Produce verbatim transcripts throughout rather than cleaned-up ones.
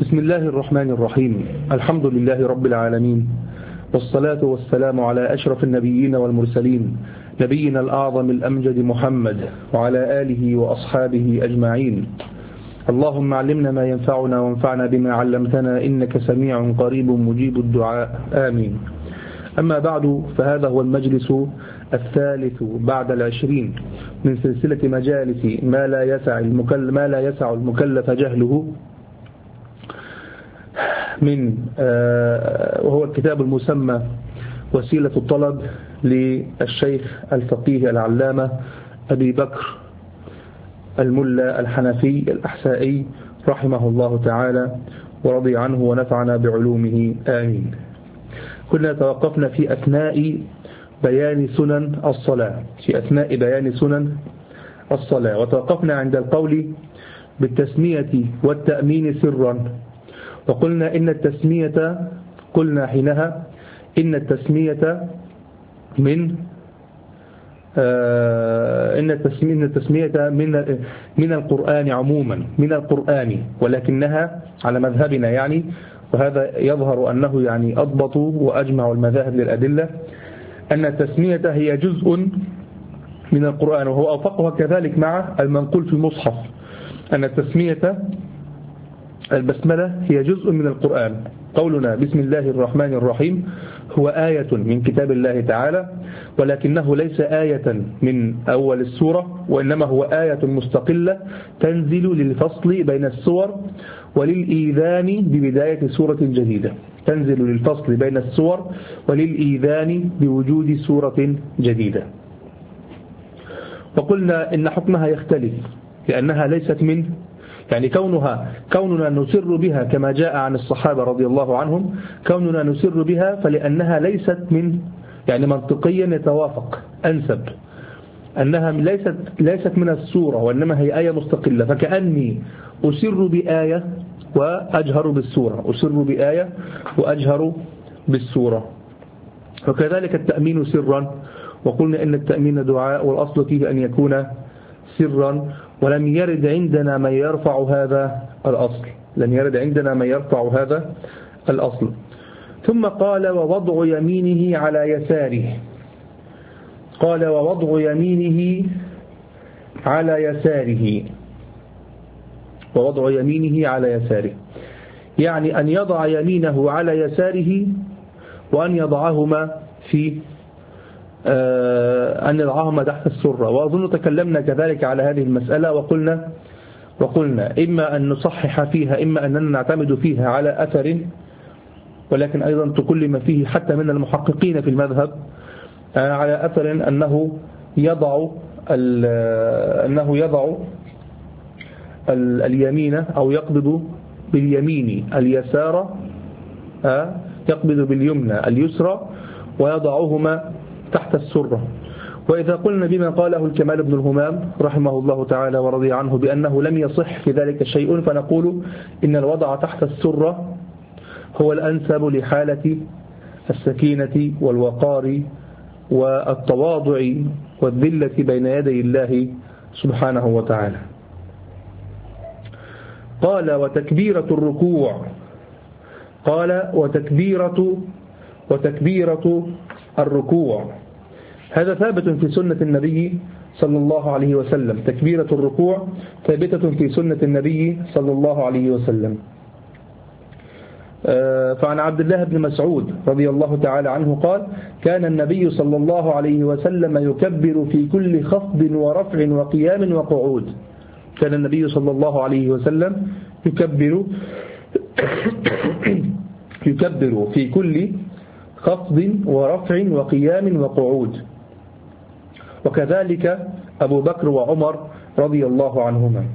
بسم الله الرحمن الرحيم. الحمد لله رب العالمين، والصلاة والسلام على أشرف النبيين والمرسلين، نبينا الأعظم الأمجد محمد وعلى آله وأصحابه أجمعين. اللهم علمنا ما ينفعنا وانفعنا بما علمتنا، إنك سميع قريب مجيب الدعاء، آمين. أما بعد، فهذا هو المجلس الثالث بعد العشرين من سلسلة مجالس ما لا يسع المكلف, ما لا يسع المكلف جهله، من وهو الكتاب المسمى وسيلة الطلب للشيخ الفقيه العلامة أبي بكر الملا الحنفي الأحسائي رحمه الله تعالى ورضي عنه ونفعنا بعلومه، آمين. كنا توقفنا في أثناء بيان سنن الصلاة في أثناء بيان سنن الصلاة وتوقفنا عند القول بالتسمية والتأمين سرا، وقلنا إن التسمية قلنا حينها إن التسمية من آه إن التسمية, إن التسمية من من القرآن عموما، من القرآن، ولكنها على مذهبنا يعني، وهذا يظهر أنه يعني أضبط وأجمع المذاهب للأدلة، أن التسمية هي جزء من القرآن، وهو أوفقها كذلك مع المنقول في المصحف، أن التسمية البسملة هي جزء من القرآن. قولنا بسم الله الرحمن الرحيم هو آية من كتاب الله تعالى، ولكنه ليس آية من أول السورة، وإنما هو آية مستقلة تنزل للفصل بين السور وللإيذان ببداية سورة جديدة، تنزل للفصل بين السور وللإيذان بوجود سورة جديدة. وقلنا إن حكمها يختلف لأنها ليست من يعني كونها كوننا نسر بها كما جاء عن الصحابة رضي الله عنهم، كوننا نسر بها فلأنها ليست من يعني منطقيا يتوافق أنسب أنها ليست ليست من السورة، وإنما هي آية مستقلة، فكأني أسر بآية وأجهر بالسورة، أسر بآية وأجهر بالسورة. وكذلك التأمين سرا، وقلنا إن التأمين دعاء والأصل فيه أن يكون سرا، ولم يرد عندنا من يرفع هذا الأصل، لم يرد عندنا من يرفع هذا الأصل. ثم قال ووضع يمينه على يساره، قال ووضع يمينه على يساره، ووضع يمينه على يساره يعني أن يضع يمينه على يساره، وأن يضعهما في أن يضعهما تحت السرة. وأظن تكلمنا كذلك على هذه المسألة، وقلنا وقلنا إما أن نصحح فيها، إما أننا نعتمد فيها على أثر، ولكن أيضا تكلم فيه حتى من المحققين في المذهب على أثر أنه يضع أنه يضع اليمين أو يقبض باليمين اليسار، يقبض باليمنى اليسرى ويضعهما تحت السرة. وإذا قلنا بما قاله الكمال بن الهمام رحمه الله تعالى ورضي عنه بأنه لم يصح في ذلك شيء، فنقول إن الوضع تحت السرة هو الأنسب لحالة السكينة والوقار والتواضع والذلة بين يدي الله سبحانه وتعالى. قال وتكبيرة الركوع، قال وتكبيرة وتكبيرة الركوع، هذا ثابت في سنة النبي صلى الله عليه وسلم، تكبيرة الركوع ثابتة في سنة النبي صلى الله عليه وسلم. فعن عبد الله بن مسعود رضي الله تعالى عنه قال كان النبي صلى الله عليه وسلم يكبر في كل خفض ورفع وقيام وقعود، كان النبي صلى الله عليه وسلم يكبر يكبر في كل خفض ورفع وقيام وقعود، وكذلك أبو بكر وعمر رضي الله عنهما.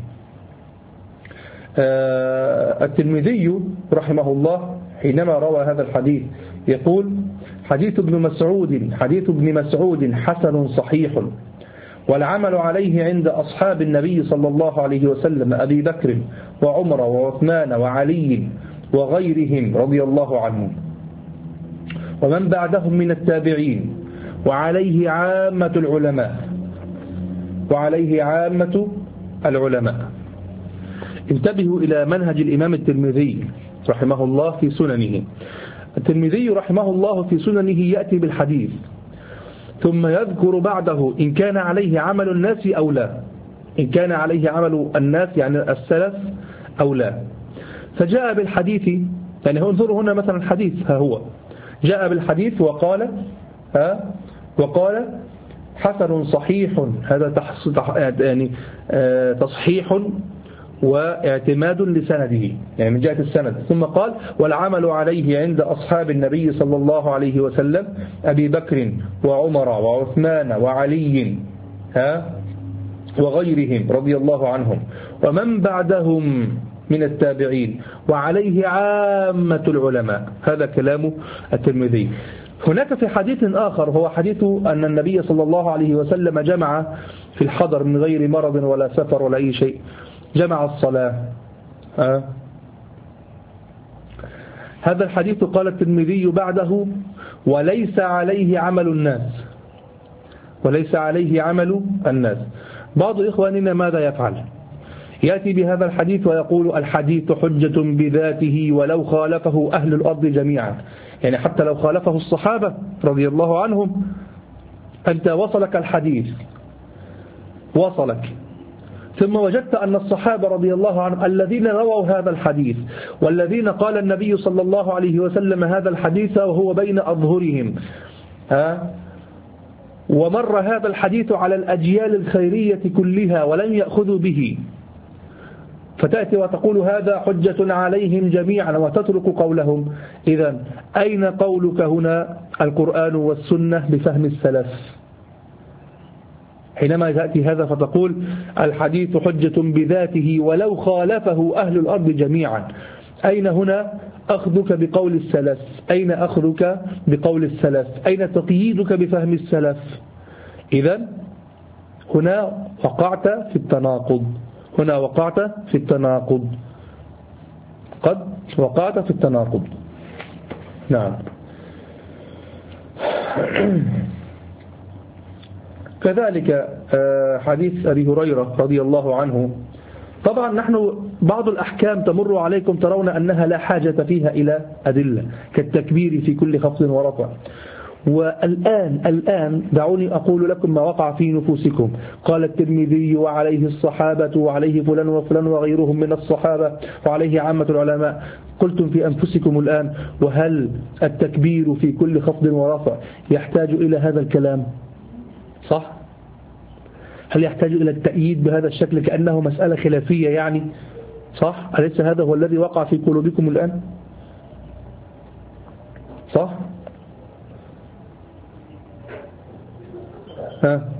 الترمذي رحمه الله حينما روى هذا الحديث يقول حديث ابن مسعود حديث ابن مسعود حسن صحيح، والعمل عليه عند أصحاب النبي صلى الله عليه وسلم أبي بكر وعمر وعثمان وعلي وغيرهم رضي الله عنهم ومن بعدهم من التابعين، وعليه عامة العلماء وعليه عامة العلماء انتبهوا إلى منهج الإمام الترمذي رحمه الله في سننه. الترمذي رحمه الله في سننه يأتي بالحديث ثم يذكر بعده إن كان عليه عمل الناس أو لا، إن كان عليه عمل الناس يعني السلف أو لا. فجاء بالحديث، يعني انظروا هنا مثلا الحديث، ها هو جاء بالحديث وقال ها وقال حسن صحيح، هذا يعني تصحيح واعتماد لسنده، يعني من جهة السند. ثم قال والعمل عليه عند أصحاب النبي صلى الله عليه وسلم أبي بكر وعمر وعثمان وعلي ها وغيرهم رضي الله عنهم ومن بعدهم من التابعين وعليه عامة العلماء. هذا كلام الترمذي. هناك في حديث آخر هو حديث أن النبي صلى الله عليه وسلم جمع في الحضر من غير مرض ولا سفر ولا أي شيء، جمع الصلاة. أه؟ هذا الحديث قال الترمذي بعده وليس عليه عمل الناس، وليس عليه عمل الناس. بعض إخواننا ماذا يفعل؟ يأتي بهذا الحديث ويقول الحديث حجة بذاته ولو خالفه أهل الأرض جميعا، يعني حتى لو خالفه الصحابة رضي الله عنهم، أنت وصلك الحديث وصلك ثم وجدت أن الصحابة رضي الله عنهم الذين رووا هذا الحديث والذين قال النبي صلى الله عليه وسلم هذا الحديث وهو بين أظهرهم ها ومر هذا الحديث على الأجيال الخيرية كلها ولم يأخذوا به، فتأتي وتقول هذا حجة عليهم جميعا وتترك قولهم. إذن أين قولك هنا القرآن والسنة بفهم السلف؟ حينما تأتي هذا فتقول الحديث حجة بذاته ولو خالفه أهل الأرض جميعا، أين هنا أخذك بقول السلف؟ أين أخذك بقول السلف؟ أين تقييدك بفهم السلف؟ إذن هنا وقعت في التناقض، هنا وقعت في التناقض، قد وقعت في التناقض. نعم. كذلك حديث أبي هريرة رضي الله عنه. طبعا نحن بعض الأحكام تمر عليكم ترون أنها لا حاجة فيها إلى أدلة كالتكبير في كل خفض ورفع. والآن الآن دعوني أقول لكم ما وقع في نفوسكم. قال الترمذي وعليه الصحابة وعليه فلان وفلان وغيرهم من الصحابة وعليه عامة العلماء. قلتم في أنفسكم الآن وهل التكبير في كل خفض ورفع يحتاج إلى هذا الكلام؟ صح؟ هل يحتاج إلى التأييد بهذا الشكل كأنه مسألة خلافية يعني؟ صح؟ أليس هذا هو الذي وقع في قلوبكم الآن؟ صح؟ ها؟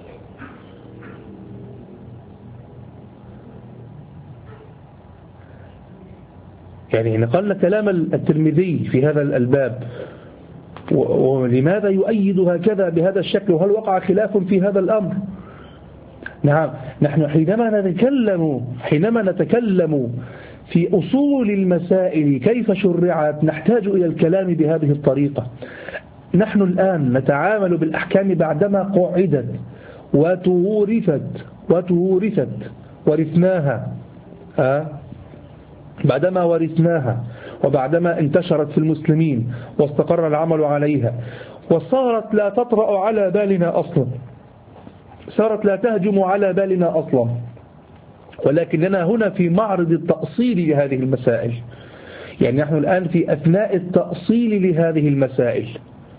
يعني نقلنا كلام الترمذي في هذا الباب، ولماذا يؤيد هكذا بهذا الشكل؟ وهل وقع خلاف في هذا الأمر؟ نعم، نحن حينما نتكلم حينما نتكلم في أصول المسائل كيف شرعت نحتاج إلى الكلام بهذه الطريقة. نحن الآن نتعامل بالأحكام بعدما قعدت وتورثت وتورثت ورثناها أه؟ بعدما ورثناها وبعدما انتشرت في المسلمين واستقر العمل عليها وصارت لا تطرأ على بالنا أصلا، صارت لا تهجم على بالنا أصلا، ولكننا هنا في معرض التأصيل لهذه المسائل. يعني نحن الآن في أثناء التأصيل لهذه المسائل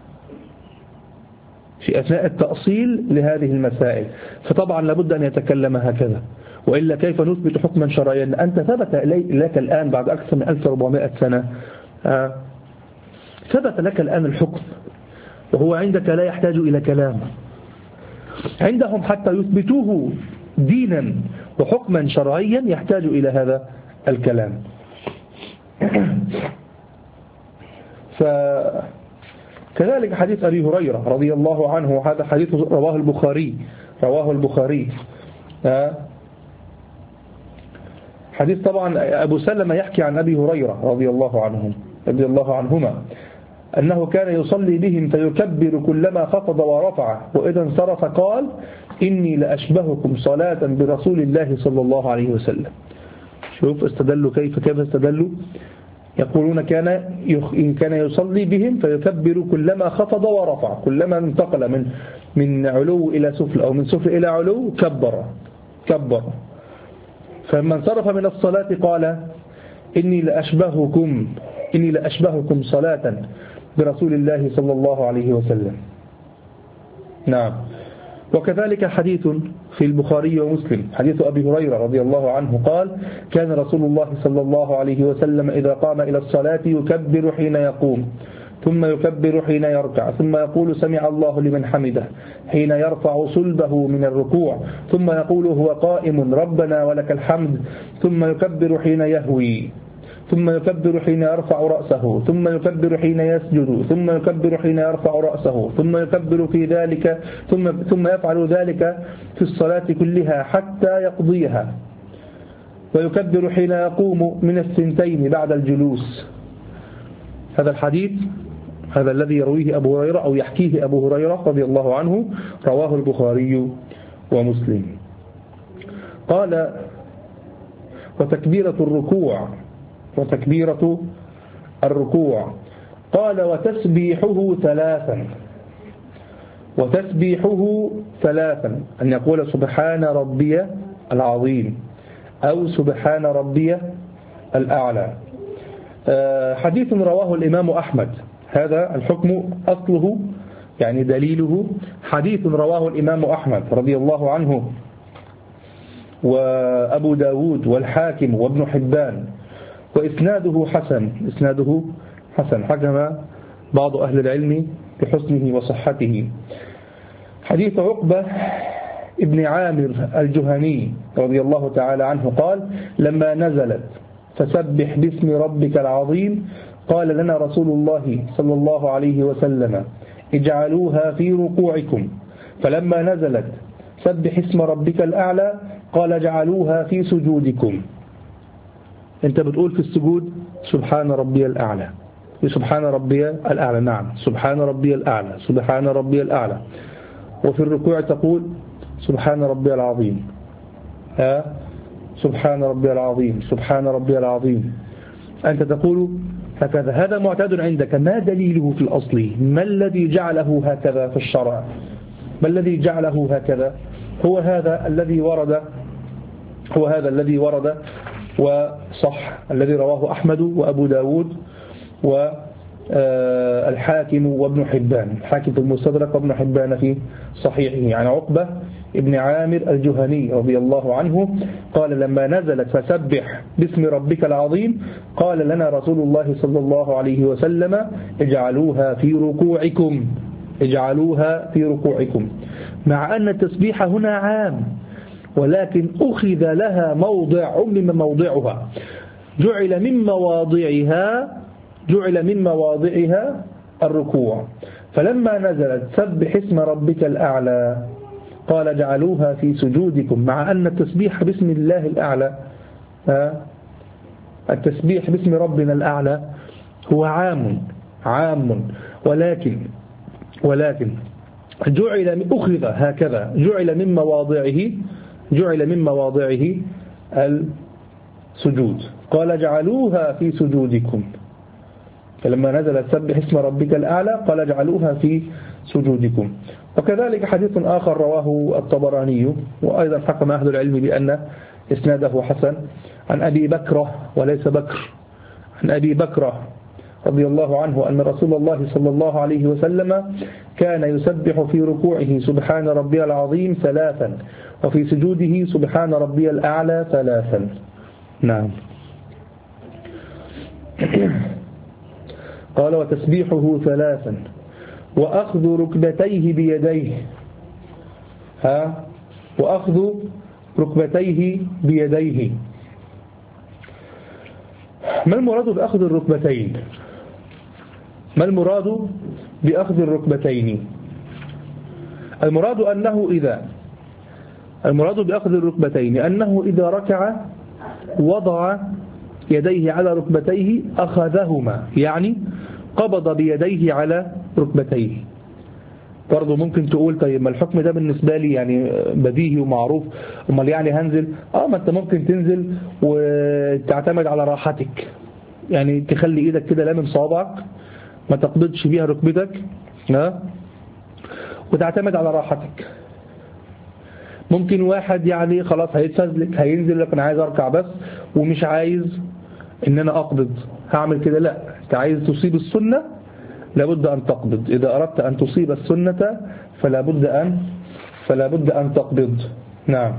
في أثناء التأصيل لهذه المسائل فطبعا لابد أن يتكلم هكذا، وإلا كيف نثبت حكما شرعيا؟ أنت ثبت لك الآن بعد أكثر من ألف وأربعمائة سنة آه ثبت لك الآن الحكم، وهو عندك لا يحتاج إلى كلام. عندهم حتى يثبتوه دينا وحكما شرعيا يحتاج إلى هذا الكلام. فكذلك حديث أبي هريرة رضي الله عنه، هذا حديث رواه البخاري رواه البخاري آه حديث طبعا أبو سلمة يحكي عن أبي هريرة رضي الله عنهم رضي الله عنهما أنه كان يصلي بهم فيكبر كلما خفض ورفع، وإذا انصرف قال إني لأشبهكم صلاة برسول الله صلى الله عليه وسلم. شوف استدلوا كيف كيف استدلوا. يقولون كان كان يصلي بهم فيكبر كلما خفض ورفع، كلما انتقل من من علو إلى سفل أو من سفل إلى علو كبر كبر. فلما انصرف من الصلاة قال إني لأشبهكم إني لأشبهكم صلاة برسول الله صلى الله عليه وسلم. نعم. وكذلك حديث في البخاري ومسلم حديث أبي هريرة رضي الله عنه قال كان رسول الله صلى الله عليه وسلم إذا قام إلى الصلاة يكبر حين يقوم، ثم يكبر حين يركع، ثم يقول سمع الله لمن حمده حين يرفع صلبه من الركوع، ثم يقول هو قائم ربنا ولك الحمد، ثم يكبر حين يهوي، ثم يكبر حين يرفع رأسه، ثم يكبر حين يسجد، ثم يكبر حين يرفع رأسه، ثم يكبر في ذلك ثم ثم يفعل ذلك في الصلاة كلها حتى يقضيها، ويكبر حين يقوم من الثنتين بعد الجلوس. هذا الحديث هذا الذي يرويه أبو هريرة أو يحكيه أبو هريرة رضي الله عنه رواه البخاري ومسلم. قال وتكبيرة الركوع وتكبيرة الركوع قال وتسبيحه ثلاثا وتسبيحه ثلاثا أن يقول سبحان ربي العظيم أو سبحان ربي الأعلى. حديث رواه الإمام أحمد، هذا الحكم أصله يعني دليله حديث رواه الإمام أحمد رضي الله عنه وأبو داود والحاكم وابن حبان، وإسناده حسن إسناده حسن حكم بعض أهل العلم بحسنه وصحته. حديث عقبة ابن عامر الجهني رضي الله تعالى عنه قال لما نزلت فسبح باسم ربك العظيم قال لنا رسول الله صلى الله عليه وسلم اجعلوها في ركوعكم، فلما نزلت سبح اسم ربك الأعلى قال اجعلوها في سجودكم. انت بتقول في السجود سبحان ربي الأعلى سبحان ربي الأعلى نعم سبحان ربي الأعلى سبحان ربي الأعلى، وفي الركوع تقول سبحان ربي العظيم ها سبحان ربي العظيم سبحان ربي العظيم. أنت تقول هكذا، هذا معتاد عندك، ما دليله في الأصل؟ ما الذي جعله هكذا في الشرع؟ ما الذي جعله هكذا؟ هو هذا الذي ورد هو هذا الذي ورد وصح الذي رواه أحمد وأبو داود والحاكم وابن حبان، الحاكم في المستدرك وابن حبان في صحيحه عن عقبة ابن عامر الجهني رضي الله عنه قال لما نزلت فسبح باسم ربك العظيم قال لنا رسول الله صلى الله عليه وسلم اجعلوها في ركوعكم اجعلوها في ركوعكم، مع أن التسبيح هنا عام ولكن أخذ لها موضع عمم موضعها، جعل من مواضعها جعل من مواضعها الركوع، فلما نزلت سبح اسم ربك الأعلى قال جعلوها في سجودكم، مع أن التسبيح باسم الله الأعلى التسبيح باسم ربنا الأعلى هو عام عام ولكن ولكن جعل أخذ هكذا جعل من مواضعه جعل من مواضعه السجود، قال جعلوها في سجودكم، فلما نزل سبح اسم ربك الأعلى قال جعلوها في سجودكم. وكذلك حديث آخر رواه الطبراني وأيضا حكم أهل العلم بأن إسناده حسن عن أبي بكرة وليس بكر عن أبي بكرة رضي الله عنه أن رسول الله صلى الله عليه وسلم كان يسبح في ركوعه سبحان ربي العظيم ثلاثا وفي سجوده سبحان ربي الأعلى ثلاثا. نعم. قال وتسبيحه ثلاثا وأخذ ركبتيه بيديه ها وأخذ ركبتيه بيديه. ما المراد بأخذ الركبتين؟ ما المراد بأخذ الركبتين؟ المراد أنه إذا المراد بأخذ الركبتين أنه إذا ركع وضع يديه على برضه ممكن تقول طيب ما الحكم ده بالنسبة لي يعني بديهي ومعروف، امال يعني هنزل؟ اه ما انت ممكن تنزل وتعتمد على راحتك، يعني تخلي ايدك كده لامم صوابعك ما تقبضش بيها ركبتك، ها، وتعتمد على راحتك. ممكن واحد يعني خلاص هيتفزلك هينزل لك انا عايز اركع بس ومش عايز ان انا اقبض، هعمل كده؟ لا، انت عايز تصيب السنة لابد ان تقبض، اذا اردت ان تصيب السنة فلا بد ان فلا بد ان تقبض. نعم.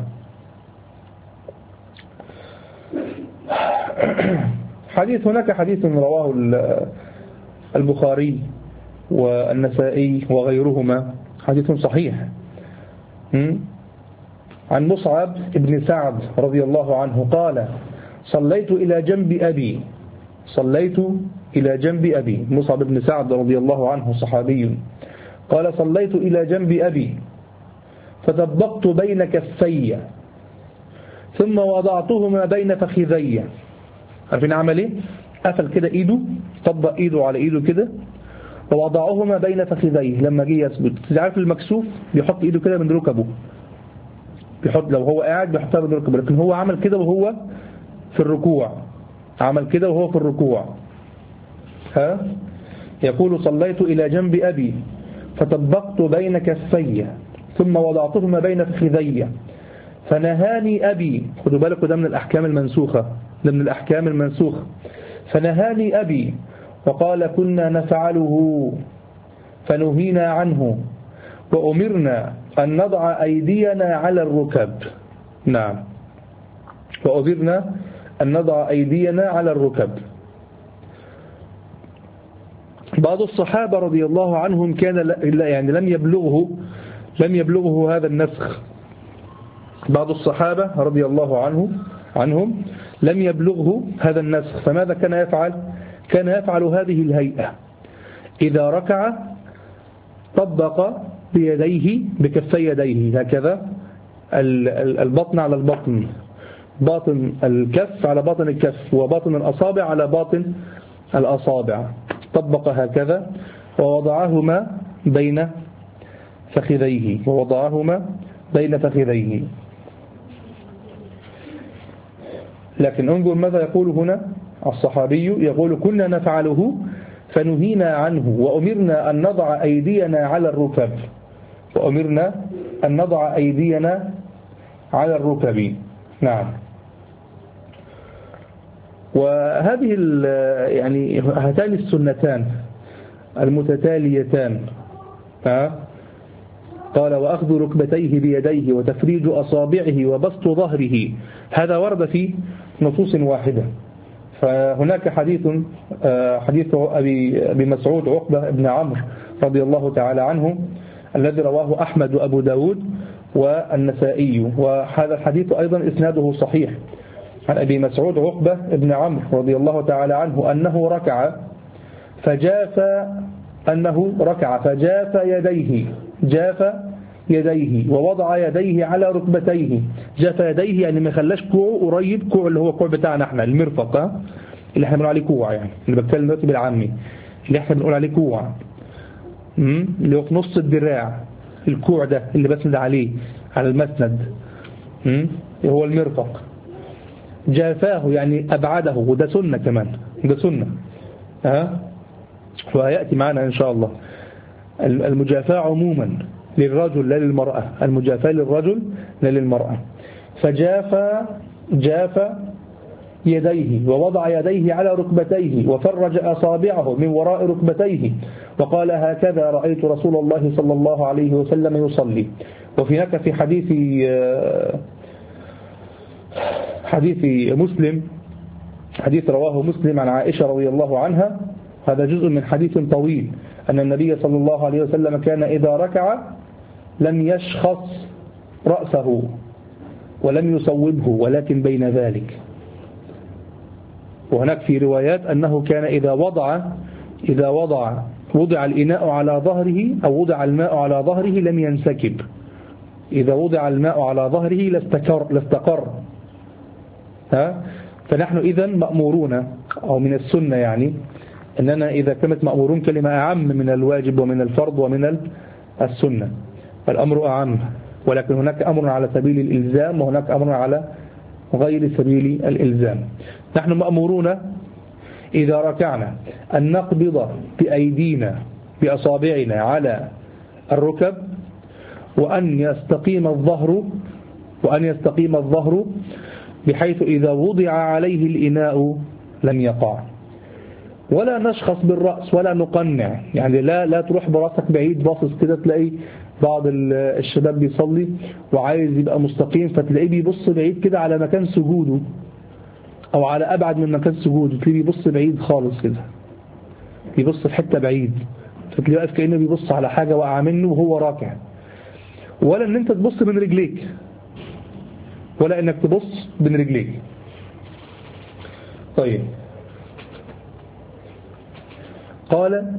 حديث هناك حديث رواه البخاري والنسائي وغيرهما، حديث صحيح عن مصعب بن سعد رضي الله عنه قال صليت إلى جنب أبي صليت إلى جنب أبي مصعب بن سعد رضي الله عنه صحابي قال صليت إلى جنب أبي فطبقت بين كفي ثم وضعتهما بين فخذي. عارفين عمل ايه؟ قفل كده ايده، طبق ايده على ايده كده ووضعهما بين فخذيه. لما جه يثبت، عارف المكسوف بيحط ايده كده من ركبه، بيحط لو هو قاعد بيحطها من ركبه، لكن هو عمل كده وهو في الركوع، عمل كده وهو في الركوع. ها يقول صليت إلى جنب أبي فطبقت بين كفي ثم وضعتهما بين فخذي فنهاني أبي. خدوا بالكم ده من الأحكام المنسوخة، ده من الأحكام المنسوخة. فنهاني أبي وقال كنا نفعله فنهينا عنه وأمرنا أن نضع أيدينا على الركب. نعم، وأمرنا أن نضع أيدينا على الركب. بعض الصحابة رضي الله عنهم كان يعني لم يبلغه لم يبلغه هذا النسخ. بعض الصحابة رضي الله عنه عنهم لم يبلغه هذا النسخ، فماذا كان يفعل؟ كان يفعل هذه الهيئة: إذا ركع طبق بيديه بكفي يديه هكذا، البطن على البطن، باطن الكف على باطن الكف، وباطن الأصابع على باطن الأصابع، طبق هكذا ووضعهما بين فخذيه ووضعهما بين فخذيه. لكن انظر ماذا يقول هنا الصحابي، يقول كنا نفعله فنهينا عنه وأمرنا أن نضع أيدينا على الركب وأمرنا أن نضع أيدينا على الركب. نعم. وهذه يعني هاتان السنتان المتتاليتان، قال وأخذ ركبتيه بيديه وتفريج أصابعه وبسط ظهره، هذا ورد في نصوص واحدة. فهناك حديث حديث أبي, أبي مسعود عقبة بن عمرو رضي الله تعالى عنه الذي رواه أحمد وأبو داود والنسائي، وهذا الحديث أيضا إسناده صحيح، عن أبي مسعود عقبة بن عمرو رضي الله تعالى عنه أنه ركع فجاف أنه ركع فجاف يديه جاف يديه ووضع يديه على ركبتيه. جاف يديه يعني ما خلاش كوعه قريب، كوع اللي هو كوع بتاعنا احنا المرفق اللي احنا بنقول عليه كوع، يعني اللي بتكلم دلوقتي بالعامي اللي احنا بنقول عليه كوع، اللي هو في نص الدراع، الكوع ده اللي بسند عليه على المسند هو المرفق. جافاه يعني أبعده، وده سنة كمان، ده سنة ها، وهيأتي معنا إن شاء الله. المجافاة عموما للرجل لا للمرأة، المجافاة للرجل لا للمرأة. فجاف جاف يديه ووضع يديه على ركبتيه وفرج أصابعه من وراء ركبتيه وقال هكذا رأيت رسول الله صلى الله عليه وسلم يصلي. وفي هناك في حديث حديث مسلم، حديث رواه مسلم عن عائشة رضي الله عنها، هذا جزء من حديث طويل، أن النبي صلى الله عليه وسلم كان إذا ركع لم يشخص رأسه ولم يصوبه ولكن بين ذلك. وهناك في روايات أنه كان إذا وضع إذا وضع وضع الإناء على ظهره أو وضع الماء على ظهره لم ينسكب، إذا وضع الماء على ظهره لاستقر, لاستقر. ها؟ فنحن إذن مأمورون، أو من السنة يعني أننا إذا كانت مأمورون كلمة أعم من الواجب ومن الفرض ومن السنة. الأمر أعم، ولكن هناك أمر على سبيل الإلزام وهناك أمر على غير سبيل الإلزام. نحن مأمورون إذا ركعنا أن نقبض بأيدينا بأصابعنا على الركب، وأن يستقيم الظهر وأن يستقيم الظهر بحيث إذا وضع عليه الإناء لم يقع، ولا نشخص بالرأس ولا نقنع، يعني لا لا تروح براسك بعيد باصص كده، تلاقي بعض الشباب بيصلي وعايز يبقى مستقيم فتلاقيه بيبص بعيد كده على مكان سجوده أو على أبعد من مكان سجوده، تلاقيه بيبص بعيد خالص كده، بيبص في حتة بعيد، فتلاقيه واقف كأنه بيبص على حاجة وقع منه وهو راكع. ولا ان انت تبص بين رجليك، ولا انك تبص بين رجليك. طيب، قال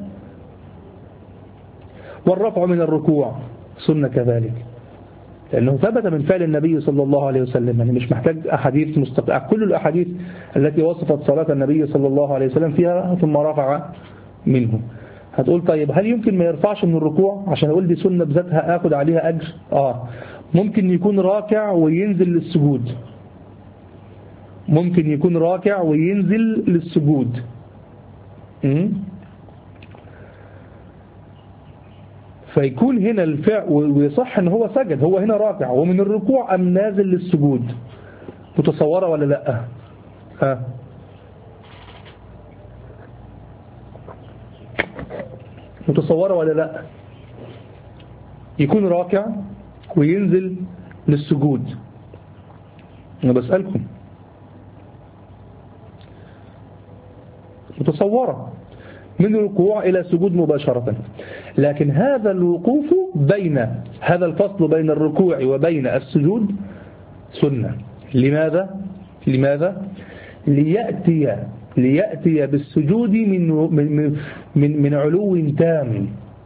والرفع من الركوع سنة كذلك، لأنه ثبت من فعل النبي صلى الله عليه وسلم، يعني مش محتاج أحاديث مستقلة، كل الأحاديث التي وصفت صلاة النبي صلى الله عليه وسلم فيها ثم رفع منه. هتقول طيب هل يمكن ما يرفعش من الركوع عشان أقول دي سنة بذاتها أخذ عليها أجر؟ آه ممكن يكون راكع وينزل للسجود، ممكن يكون راكع وينزل للسجود. م? فيكون هنا الفعل ويصح ان هو سجد، هو هنا راكع ومن الركوع ام نازل للسجود، متصوره ولا لا؟ ها متصوره ولا لا؟ يكون راكع وينزل للسجود. انا بسألكم متصوره من الركوع إلى سجود مباشرة، لكن هذا الوقوف بين هذا الفصل بين الركوع وبين السجود سنة. لماذا؟ لماذا؟ ليأتي ليأتي بالسجود من من من, من علو تام،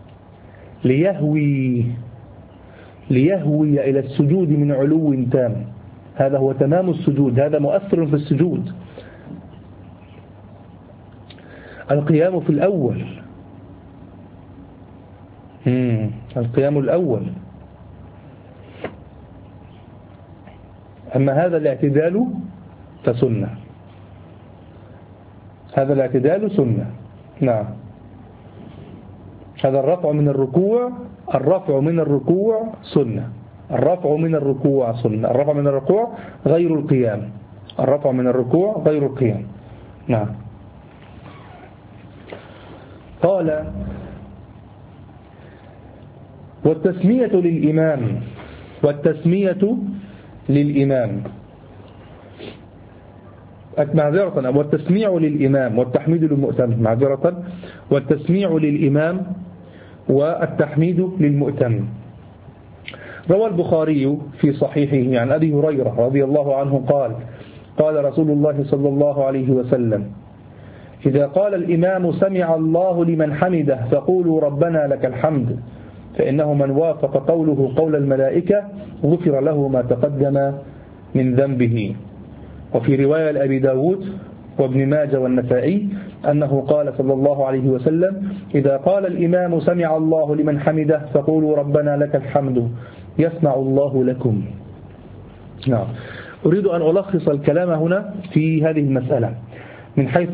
ليهوي ليهوي إلى السجود من علو تام، هذا هو تمام السجود، هذا مؤثر في السجود. القيام في الأول، مم. القيام الأول. أما هذا الاعتدال فسنة، هذا الاعتدال سنة. نعم، هذا الرفع من الركوع، الرفع من الركوع سنة، الرفع من الركوع سنة، الرفع من الركوع غير القيام، الرفع من الركوع غير القيام. نعم. قال والتسمية للإمام، والتسمية للإمام معذرة، والتسميع للإمام والتحميد للمؤتم، معذرة، والتسميع للإمام والتحميد للمؤتم. روى البخاري في صحيحه عن أبي هريرة رضي الله عنه قال قال رسول الله صلى الله عليه وسلم إذا قال الإمام سمع الله لمن حمده فقولوا ربنا لك الحمد، فإنه من وافق قوله قول الملائكة غفر له ما تقدم من ذنبه. وفي رواية لأبي داود وابن ماجه والنسائي أنه قال صلى الله عليه وسلم إذا قال الإمام سمع الله لمن حمده فقولوا ربنا لك الحمد يسمع الله لكم. نعم. أريد أن ألخص الكلام هنا في هذه المسألة من حيث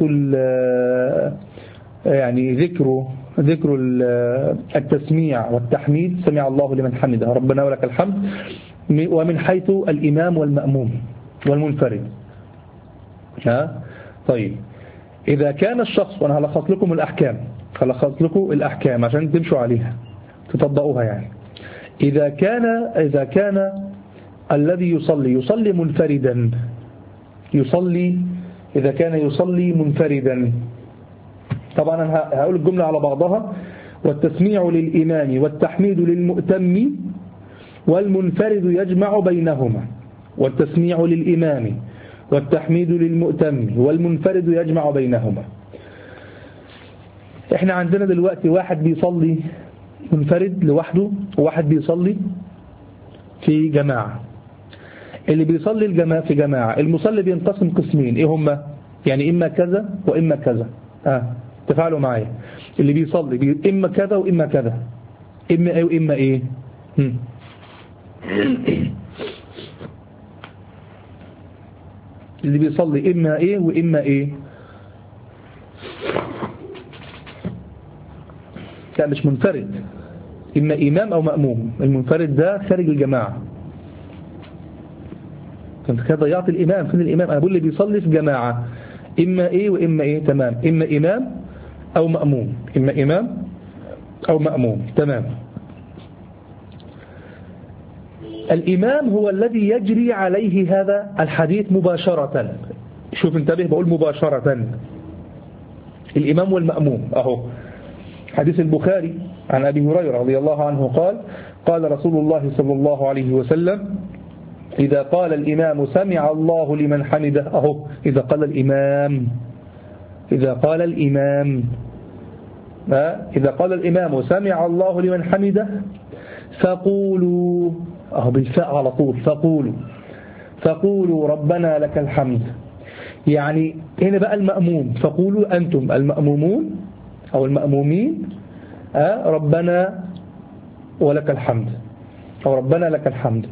يعني ذكر ذكر التسميع والتحميد، سمع الله لمن حمده ربنا ولك الحمد، ومن حيث الإمام والمأموم والمنفرد. ها طيب، إذا كان الشخص، وأنا هلخص لكم الأحكام هلخص لكم الأحكام عشان تمشوا عليها تطبقوها يعني. إذا كان إذا كان الذي يصلي يصلي منفردا، يصلي إذا كان يصلي منفردا، طبعا أنا هقول الجملة على بعضها: والتسميع للإمام والتحميد للمؤتم والمنفرد يجمع بينهما، والتسميع للإمام والتحميد للمؤتم والمنفرد يجمع بينهما. احنا عندنا دلوقتي واحد بيصلي منفرد لوحده وواحد بيصلي في جماعة. اللي بيصلي الجماعة في جماعة المصلي بينقسم قسمين، ايه هما؟ يعني اما كذا واما كذا. اه تفعلوا معايا، اللي بيصلي بي اما كذا واما كذا، إما إيه وإما إيه؟ هم. اللي بيصلي إما إيه وإما إيه؟ لا مش منفرد، إما إمام أو مأموم. المنفرد ده خارج الجماعة. كنت كده ضيعت الإمام. فين الإمام؟ أنا بقول اللي بيصلي في جماعة إما إيه وإما إيه. تمام. إما إمام أو مأموم. إما إمام أو مأموم. تمام. الإمام هو الذي يجري عليه هذا الحديث مباشرة. شوف انتبه، بقول مباشرة. الإمام والمأموم أهو. حديث البخاري عن أبي هريرة رضي الله عنه قال: قال رسول الله صلى الله عليه وسلم: إذا قال الإمام سمع الله لمن حمده. أهو إذا قال الإمام إذا قال الإمام إذا قال الإمام سمع الله لمن حمده فقولوا، أهو بالفاء على طول، فقولوا فقولوا ربنا لك الحمد. يعني هنا بقى المأموم، فقولوا أنتم المأمومون أو المأمومين أه ربنا ولك الحمد، أو ربنا لك الحمد.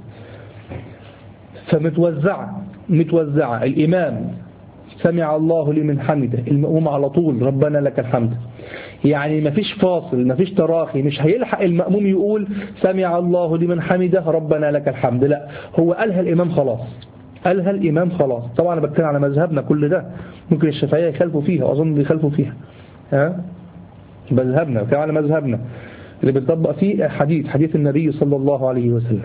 فمتوزعة متوزعة الإمام سمع الله لمن حمده، المأموم على طول ربنا لك الحمد. يعني ما فيش فاصل، ما فيش تراخي، مش هيلحق المأموم يقول سمع الله لمن حمده ربنا لك الحمد، لا هو قالها الإمام خلاص، قالها الإمام خلاص. طبعا أنا بتكلم على مذهبنا كل ده، ممكن الشافعية يخالفوا فيها وأظن بيخالفوا فيها، ها مذهبنا، بتكلم على مذهبنا اللي بنطبق فيه حديث حديث النبي صلى الله عليه وسلم.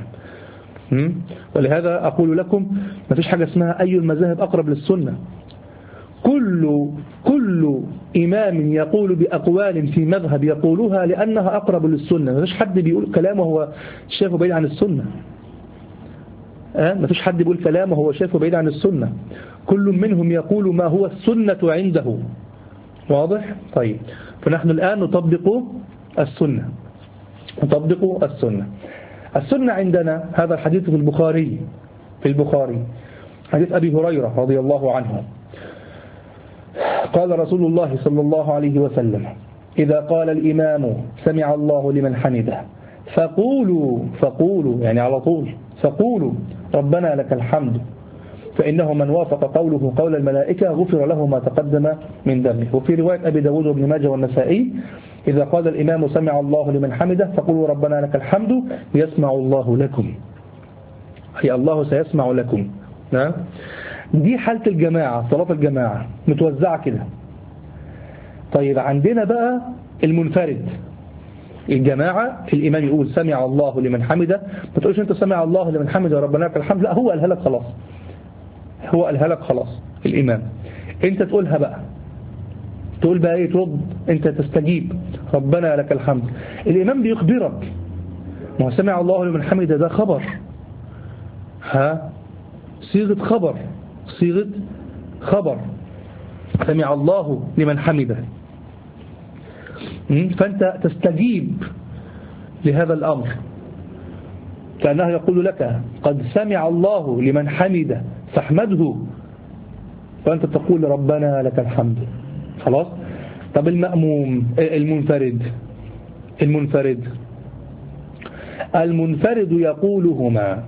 ولهذا أقول لكم ما فيش حاجة اسمها أي المذاهب أقرب للسنة. كل كل إمام يقول بأقوال في مذهب يقولها لأنها أقرب للسنة. ما فيش حد بيقول كلامه هو شايفه بعيد عن السنة. أه؟ ما فيش حد بيقول كلامه هو شايفه بعيد عن السنة. كل منهم يقول ما هو السنة عنده. واضح؟ طيب، فنحن الآن نطبق السنة نطبق السنة السنة عندنا. هذا الحديث في البخاري في البخاري حديث أبي هريرة رضي الله عنه قال رسول الله صلى الله عليه وسلم: إذا قال الإمام سمع الله لمن حمده فقولوا فقولوا يعني على طول فقولوا ربنا لك الحمد، فإنه من وافق قوله قول الملائكة غفر له ما تقدم من ذنبه. وفي رواية أبي داود وابن ماجه والنسائي: إذا قال الإمام سمع الله لمن حمده فقولوا ربنا لك الحمد يسمع الله لكم، أي الله سيسمع لكم. دي حالة الجماعة، صلاة الجماعة متوزعة كده. طيب عندنا بقى المنفرد، الجماعة الإمام يقول سمع الله لمن حمده، ما تقولش أنت سمع الله لمن حمده ربنا لك الحمد، لا هو قالها لك خلاص، هو قالها لك خلاص الإمام. أنت تقولها بقى، تقول بقى ايه؟ ترد، أنت تستجيب ربنا لك الحمد. الإمام بيخبرك، ما هو سمع الله لمن حمده ده خبر، ها صيغة خبر صيغة خبر سمع الله لمن حمده. فأنت تستجيب لهذا الأمر كأنه يقول لك قد سمع الله لمن حمده فاحمده، فأنت تقول ربنا لك الحمد. خلاص. طب المأموم المنفرد المنفرد المنفرد يقولهما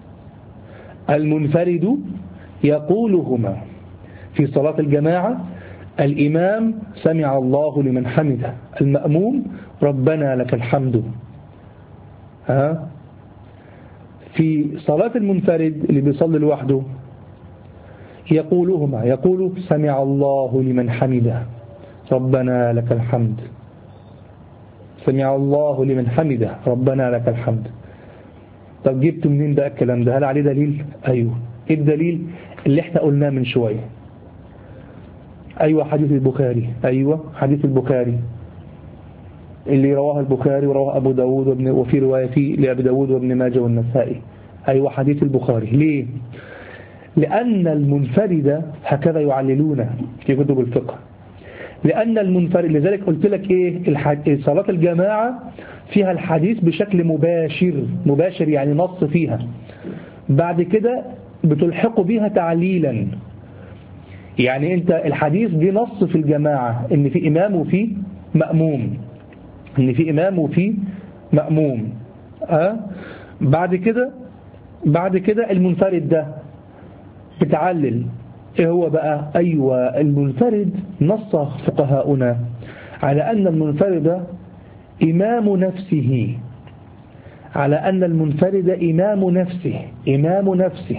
المنفرد يقولهما في صلاة الجماعة. الإمام سمع الله لمن حمده، المأموم ربنا لك الحمد. ها في صلاة المنفرد اللي بيصلي لوحده يقولهما، يقول سمع الله لمن حمده ربنا لك الحمد، سمع الله لمن حمده ربنا لك الحمد. طب جبت منين بقى الكلام ده؟ هل عليه دليل؟ أيوه. إيه الدليل؟ اللي احنا قلناه من شوية. أيوة حديث البخاري، أيوة حديث البخاري اللي رواه البخاري ورواه أبو داود وابن وفي رواية فيه لأبي داود وابن ماجه والنسائي. أيوة حديث البخاري. ليه؟ لأن المنفرد هكذا يعللونه في كتب الفقه، لأن المنفرد، لذلك قلت لك إيه؟ صلاة الجماعة فيها الحديث بشكل مباشر، مباشر يعني نص فيها، بعد كده بتلحق بها تعليلا. يعني انت الحديث دي نص في الجماعة ان في امام وفي مأموم، ان في امام وفي مأموم. أه؟ بعد كده بعد كده المنفرد ده بتعلل ايه هو بقى؟ ايوه المنفرد نص فقهاؤنا على ان المنفرد امام نفسه، على ان المنفرد امام نفسه امام نفسه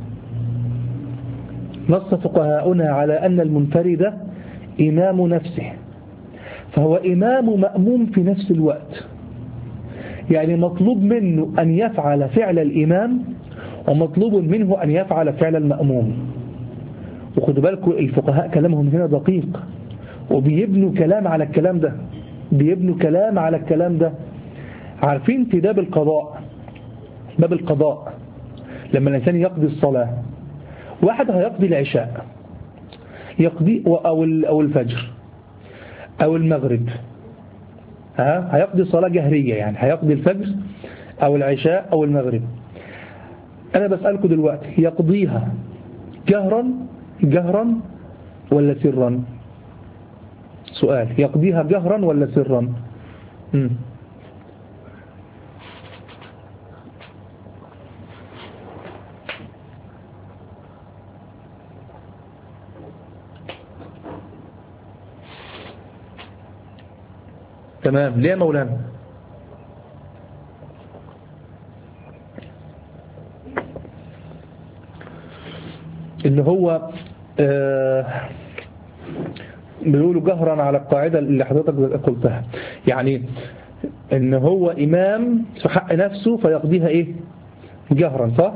نص فقهاؤنا على ان المنفرد امام نفسه، فهو امام مأموم في نفس الوقت. يعني مطلوب منه ان يفعل فعل الامام ومطلوب منه ان يفعل فعل المأموم. وخدوا بالكم الفقهاء كلامهم هنا دقيق، وبيبنوا كلام على الكلام ده بيبنوا كلام على الكلام ده. عارفين في باب القضاء باب القضاء لما الإنسان يقضي الصلاة، واحد هيقضي العشاء يقضي أو أو الفجر أو المغرب، ها هيقضي صلاة جهرية، يعني هيقضي الفجر أو العشاء أو المغرب. أنا بسألكم دلوقتي يقضيها جهرا جهرا ولا سرا؟ سؤال، يقضيها جهرا ولا سرا؟ مم. تمام. ليه يا مولانا؟ اللي هو آه بيقولوا جهرا على القاعدة اللي حضرتك قلتها، يعني ان هو امام في حق نفسه فيقضيها ايه؟ جهرا، صح؟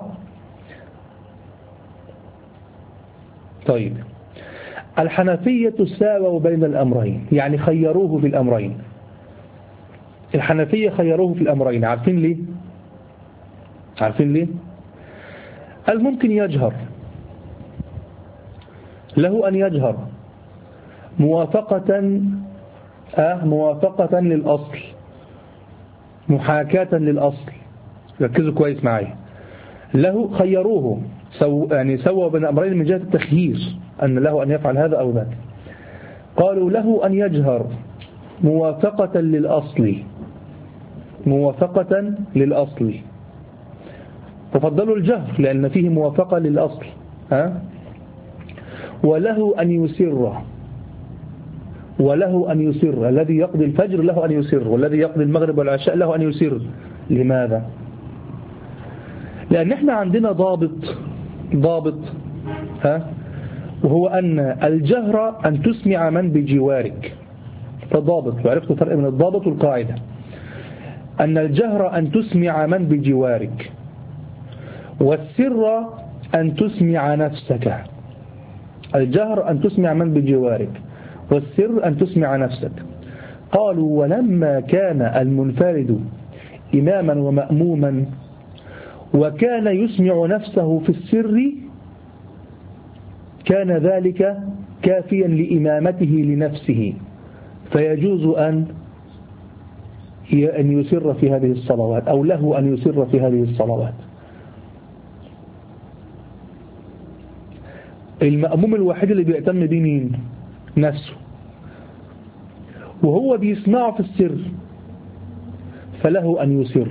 طيب الحنفية ساووا بين الامرين، يعني خيروه في الامرين. الحنفية خيروه في الامرين، عارفين ليه؟ عارفين ليه؟ قال ممكن يجهر، له ان يجهر موافقة آه موافقة للأصل، محاكاة للأصل. ركزوا كويس معايا. له خيروه سو يعني سووا بين أمرين من جهة التخيير، أن له أن يفعل هذا أو ذاك. قالوا له أن يجهر موافقة للأصل موافقة للأصل ففضلوا الجهر لأن فيه موافقة للأصل. ها؟ وله أن يسر وله أن يسر الذي يقضي الفجر له أن يسر، والذي يقضي المغرب والعشاء له أن يسر. لماذا؟ لأن احنا عندنا ضابط ضابط ها وهو أن الجهر أن تسمع من بجوارك. فضابط، وعرفتوا فرق من الضابط والقاعدة، أن الجهر أن تسمع من بجوارك، والسر أن تسمع نفسك. الجهر أن تسمع من بجوارك، والسر أن تسمع نفسك. قالوا ولما كان المنفرد إماما ومأموما وكان يسمع نفسه في السر كان ذلك كافيا لإمامته لنفسه، فيجوز أن أن يسر في هذه الصلوات، أو له أن يسر في هذه الصلوات. المأموم الوحيد اللي بيهتم بيه مين؟ نفسه، وهو بيسمعه في السر فله أن يسر.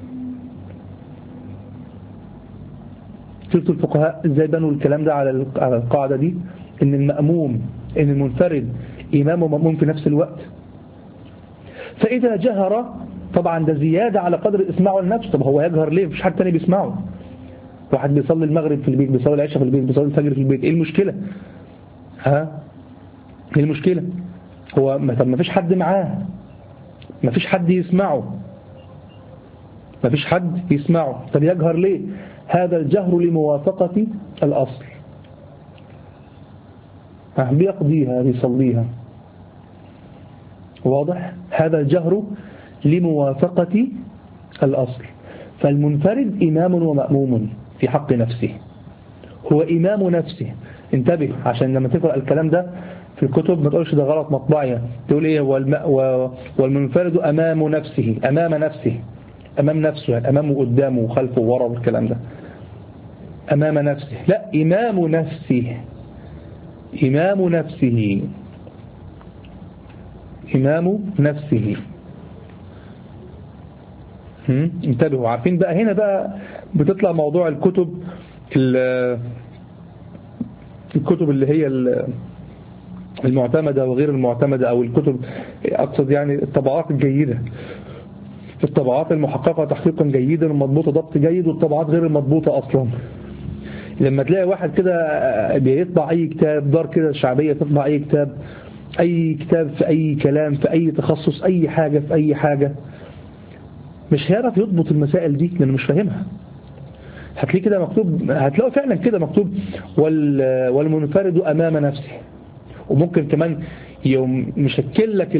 شفتوا الفقهاء ازاي بنوا الكلام ده على القاعدة دي، ان المأموم ان المنفرد إمام ومأموم في نفس الوقت. فإذا جهر طبعا ده زيادة على قدر إسماعه لنفسه. طب هو يجهر ليه؟ مفيش حد تاني بيسمعه. واحد بيصلي المغرب في البيت، بيصلي العشاء في البيت، بيصلي الفجر في البيت، ايه المشكلة؟ ها؟ ايه المشكلة؟ هو طب ما فيش حد معاه، ما فيش حد يسمعه ما فيش حد يسمعه طب يجهر ليه؟ هذا الجهر لموافقة الأصل. بيقضيها بيصليها، واضح؟ هذا الجهر لموافقة الأصل. فالمنفرد إمام ومأموم في حق نفسه، هو إمام نفسه. انتبه عشان لما تقرأ الكلام ده في الكتب ما تقولش ده غلط مطبعي، تقول ايه والمنفرد أمام نفسه، أمام نفسه، أمام نفسه يعني أمامه وقدامه وخلفه وورا والكلام ده، أمام نفسه. لا، إمام نفسه، إمام نفسه إمام نفسه انتبهوا. عارفين بقى هنا بقى بتطلع موضوع الكتب الكتب اللي هي المعتمدة وغير المعتمدة، أو الكتب أقصد يعني الطبعات الجيدة، الطبعات المحققة تحقيقا جيدا والمضبوطة ضبط جيد، والطبعات غير المضبوطة أصلا. لما تلاقي واحد كده بيطبع أي كتاب، دار كده شعبية تطبع أي كتاب، أي كتاب في أي كلام في أي تخصص، أي حاجة في أي حاجة، مش هيعرف يضبط المسائل دي لأنه مش فاهمها. هتلاقي كده مكتوب، هتلاقوا فعلا كده مكتوب والمنفرد أمام نفسه، وممكن كمان يوم مشكل لك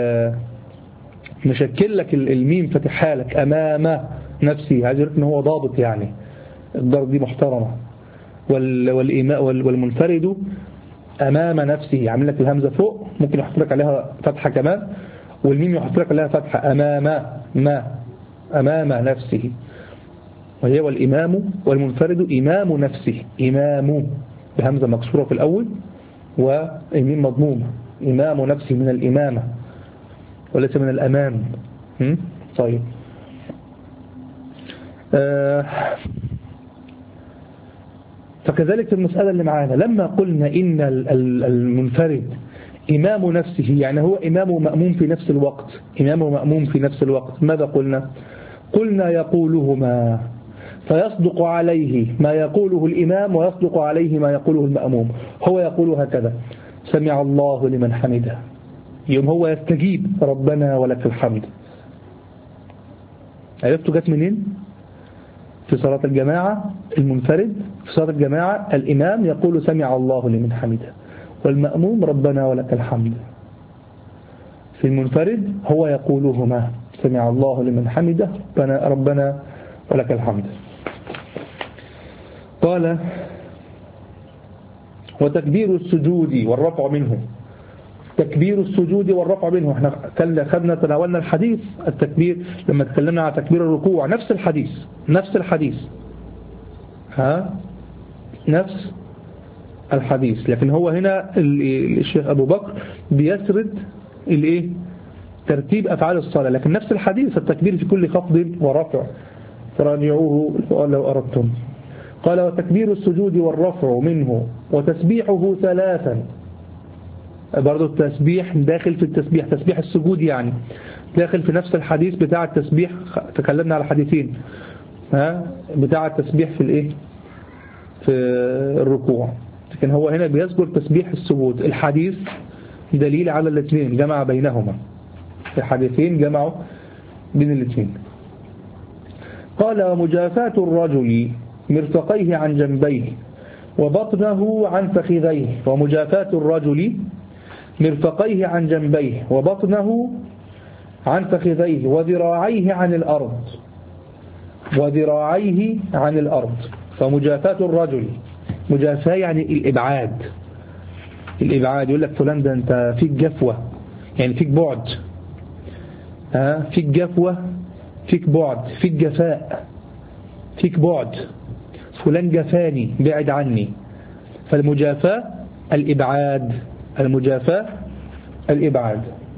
مشكل لك الميم فتحها لك أمام نفسي، عايز يقول ان هو ضابط، يعني الضرب دي محترمة. والإماء والمنفرد أمام نفسه، عامل لك الهمزة فوق، ممكن يحط لك عليها فتحة كمان، والميم يحط لك عليها فتحة أمام ما أمام نفسه، وهي والإمام والمنفرد إمام نفسه، إمام بهمزة مكسورة في الأول والميم مضمومة، إمام نفسه من الإمامة وليس من الأمام. طيب آه فكذلك المسألة اللي معانا لما قلنا إن المنفرد إمام نفسه، يعني هو إمام ومأموم في نفس الوقت، إمام ومأموم في نفس الوقت، ماذا قلنا؟ قلنا يقولهما، فيصدق عليه ما يقوله الإمام ويصدق عليه ما يقوله المأموم. هو يقول هكذا سمع الله لمن حمده، يوم هو يستجيب ربنا ولك الحمد. عرفتوا جت منين؟ في صلاة الجماعة المنفرد في صلاة الجماعة الإمام يقول سمع الله لمن حمده، والمأموم ربنا ولك الحمد. في المنفرد هو يقولهما سمع الله لمن حمده ربنا, ربنا ولك الحمد. قال وتكبير السجود والرفع منه، تكبير السجود والرفع منه، احنا خدنا تناولنا الحديث التكبير لما تكلمنا على تكبير الركوع، نفس الحديث نفس الحديث ها نفس الحديث، لكن هو هنا الشيخ أبو بكر بيسرد الايه ترتيب أفعال الصلاة، لكن نفس الحديث التكبير في كل خفض ورفع، فراجعوه لو أردتم. قال وتكبير السجود والرفع منه وتسبيحه ثلاثا، برضو التسبيح داخل في التسبيح، تسبيح السجود يعني داخل في نفس الحديث بتاع التسبيح، تكلمنا على حديثين ها بتاع التسبيح في الايه في الركوع، لكن هو هنا بيذكر تسبيح السجود. الحديث دليل على الاثنين، جمع بينهما، الحديثين جمعوا بين الاثنين. قال ومجافاة الرجل مرفقيه عن جنبيه وبطنه عن فخذيه، ومجافاة الرجل مرفقيه عن جنبيه وبطنه عن فخذيه وذراعيه عن الأرض، وذراعيه عن الأرض. فمجافاة الرجل، مجافاة يعني الإبعاد، الإبعاد يقول لك فلان ده أنت فيك جفوة، يعني فيك بعد، ها فيك جفوة، فيك بعد، فيك جفاء، فيك بعد، فلان جفاني بعد عني. فالمجافاة الإبعاد، المجافاة الإبعاد.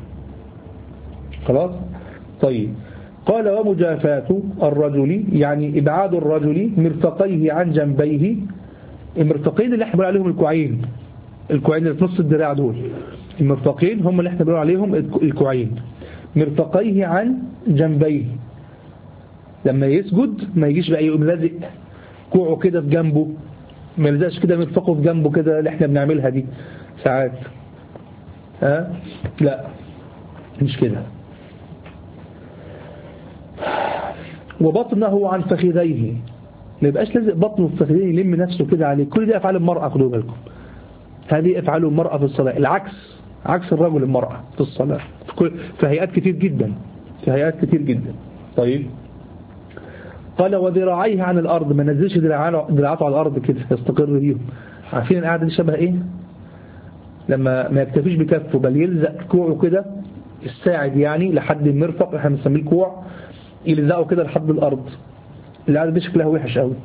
خلاص طيب. قال ومجافاة الرجل يعني إبعاد الرجل مرفقيه عن جنبيه، المرفقين اللي احنا بنقول عليهم الكوعين، الكوعين اللي في نص الدراع دول، المرفقين هم اللي احنا بنقول عليهم الكوعين، مرفقيه عن جنبيه. لما يسجد ما يجيش بقى يقوم لازق كوعه كده في جنبه، ما يلزقش كده مرفقه في جنبه كده اللي احنا بنعملها دي ساعات، ها لا مش كده. وبطنه عن فخذيه، ما يبقاش لازق بطنه في فخذيه يلم نفسه كده عليه. كل دي افعال المرأة، خدوا بالكم، هذه افعال المرأة في الصلاة، العكس عكس الرجل المرأة في الصلاة في, كل في هيئات كتير جدا، في هيئات كتير جدا. طيب قال وذراعيه عن الأرض، ما نزلش دراعاته على الأرض كده يستقر بيهم. عارفين القعدة دي شبه ايه؟ لما ما يكتفيش بكفه بل يلزق كوعه كده الساعد يعني لحد المرفق، احنا بنسميه الكوع، يلزقه كده لحد الأرض. القعدة دي شكلها وحش قوي،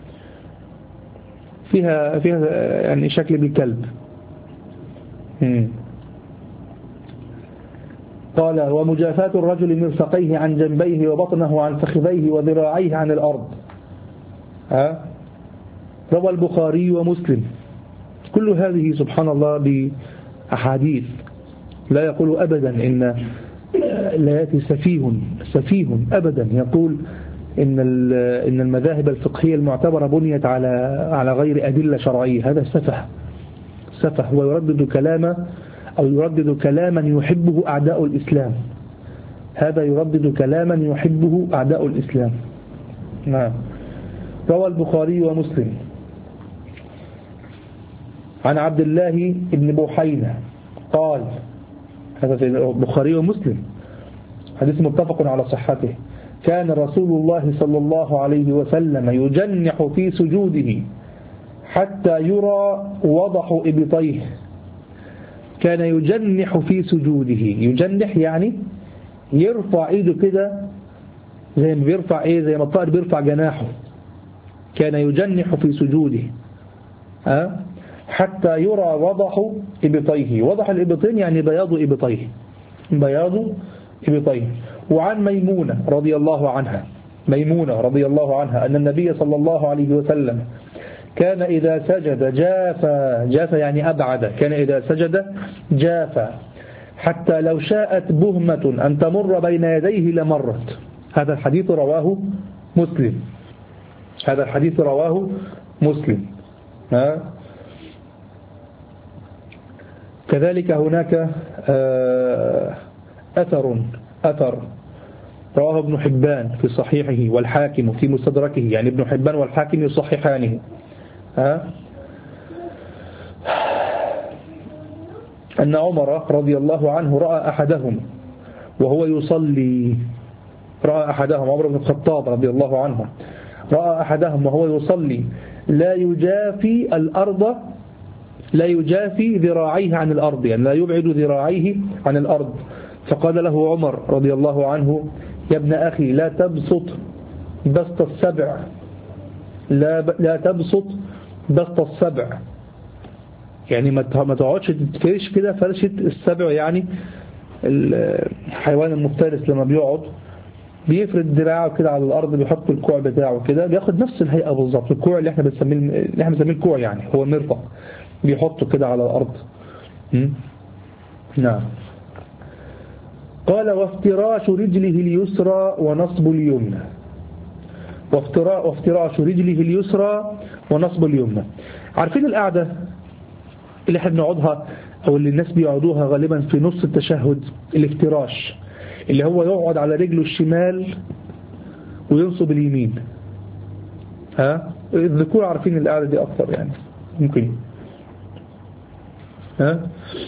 فيها فيها يعني شكل بالكلب. قال ومجافاة الرجل مرفقيه عن جنبيه وبطنه عن فخذيه وذراعيه عن الأرض. ها روى البخاري ومسلم. كل هذه سبحان الله بأحاديث لا يقول أبدا إن لا يأتي سفيه سفيه أبدا يقول إن إن المذاهب الفقهية المعتبرة بنيت على على غير أدلة شرعية. هذا سفه سفه ويردد كلاما أو يردد كلاما يحبه أعداء الإسلام. هذا يردد كلاما يحبه أعداء الإسلام. نعم. روى البخاري ومسلم عن عبد الله بن بحينة قال، هذا في البخاري ومسلم حديث متفق على صحته، كان رسول الله صلى الله عليه وسلم يجنح في سجوده حتى يرى وضح إبطيه. كان يجنح في سجوده. يجنح يعني يرفع ايده كده زي ما بيرفع ايه زي ما الطائر بيرفع جناحه. كان يجنح في سجوده أه؟ حتى يرى وضح إبطيه. وضح الإبطين يعني بياض إبطيه بياض إبطيه. وعن ميمونة رضي الله عنها ميمونة رضي الله عنها أن النبي صلى الله عليه وسلم كان إذا سجد جافا. جافا يعني أبعد. كان إذا سجد جافا حتى لو شاءت بهمة أن تمر بين يديه لمرت. هذا الحديث رواه مسلم. هذا الحديث رواه مسلم. ها؟ كذلك هناك أثر أثر رواه ابن حبان في صحيحه والحاكم في مستدركه. يعني ابن حبان والحاكم يصححانه. ها؟ أن عمر رضي الله عنه رأى أحدهم وهو يصلي. رأى أحدهم عمر بن الخطاب رضي الله عنه رأى أحدهم وهو يصلي لا يجافي الأرض لا يجافي ذراعيه عن الأرض، يعني لا يبعد ذراعيه عن الأرض. فقال له عمر رضي الله عنه يا ابن أخي لا تبسط بسط السبع لا, ب... لا تبسط بسط السبع، يعني ما تقعدش تفرش كده فرشة السبع. يعني الحيوان المفترس لما بيقعد بيفرد دراعه كده على الأرض، بيحط الكوع بتاعه كده، بياخد نفس الهيئة بالظبط. الكوع اللي احنا بنسميه اللي احنا بنسميه الكوع يعني هو المرفق، بيحطه كده على الأرض. م? نعم. قال وافتراش رجله اليسرى ونصب اليمنى. وافتراش رجله اليسرى ونصب اليمنى. عارفين القعدة اللي احنا بنقعدها او اللي الناس بيقعدوها غالبا في نص التشهد؟ الافتراش اللي هو يقعد على رجله الشمال وينصب اليمين. ها الذكور عارفين القعدة دي اكثر يعني ممكن. ها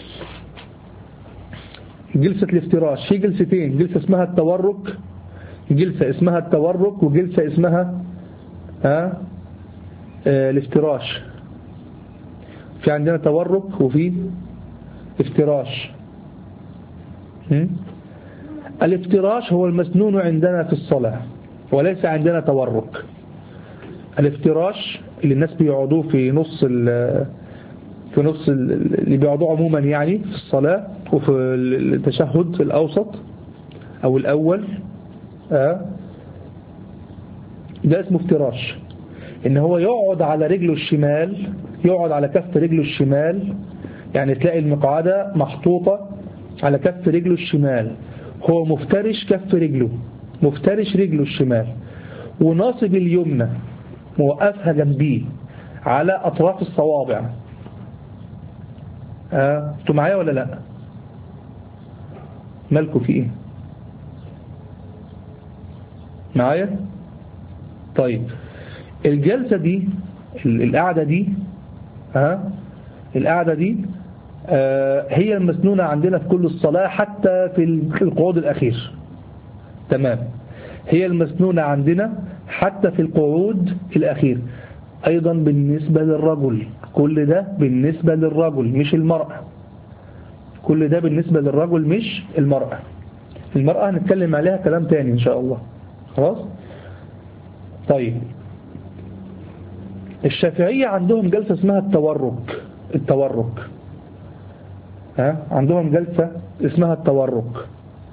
جلسة الافتراش في جلستين، جلسة اسمها التورك جلسة اسمها التورك وجلسة اسمها ها اه الافتراش. في عندنا تورك وفي افتراش. م? الافتراش هو المسنون عندنا في الصلاة وليس عندنا تورك. الافتراش اللي الناس بيقعدوه في نص في نص اللي بيقعدوه عموما يعني في الصلاة وفي التشهد الأوسط أو الأول آه ده اسمه افتراش. إن هو يقعد على رجله الشمال، يقعد على كف رجله الشمال، يعني تلاقي المقعدة محطوطة على كف رجله الشمال، هو مفترش كف رجله مفترش رجله الشمال وناصب اليمنى موقفها جنبيه على أطراف الصوابع. آه. انتوا معايا ولا لا؟ مالكوا في ايه؟ معايا؟ طيب الجلسة دي القعدة دي ها آه. القعدة دي آه هي المسنونة عندنا في كل الصلاة حتى في القعود الأخير. تمام، هي المسنونة عندنا حتى في القعود الأخير. أيضا بالنسبة للرجل، كل ده بالنسبة للرجل مش المرأة. كل ده بالنسبة للرجل مش المرأة. المرأة هنتكلم عليها كلام تاني إن شاء الله. خلاص. طيب الشافعية عندهم جلسة اسمها التورك. التورك ها عندهم جلسة اسمها التورك.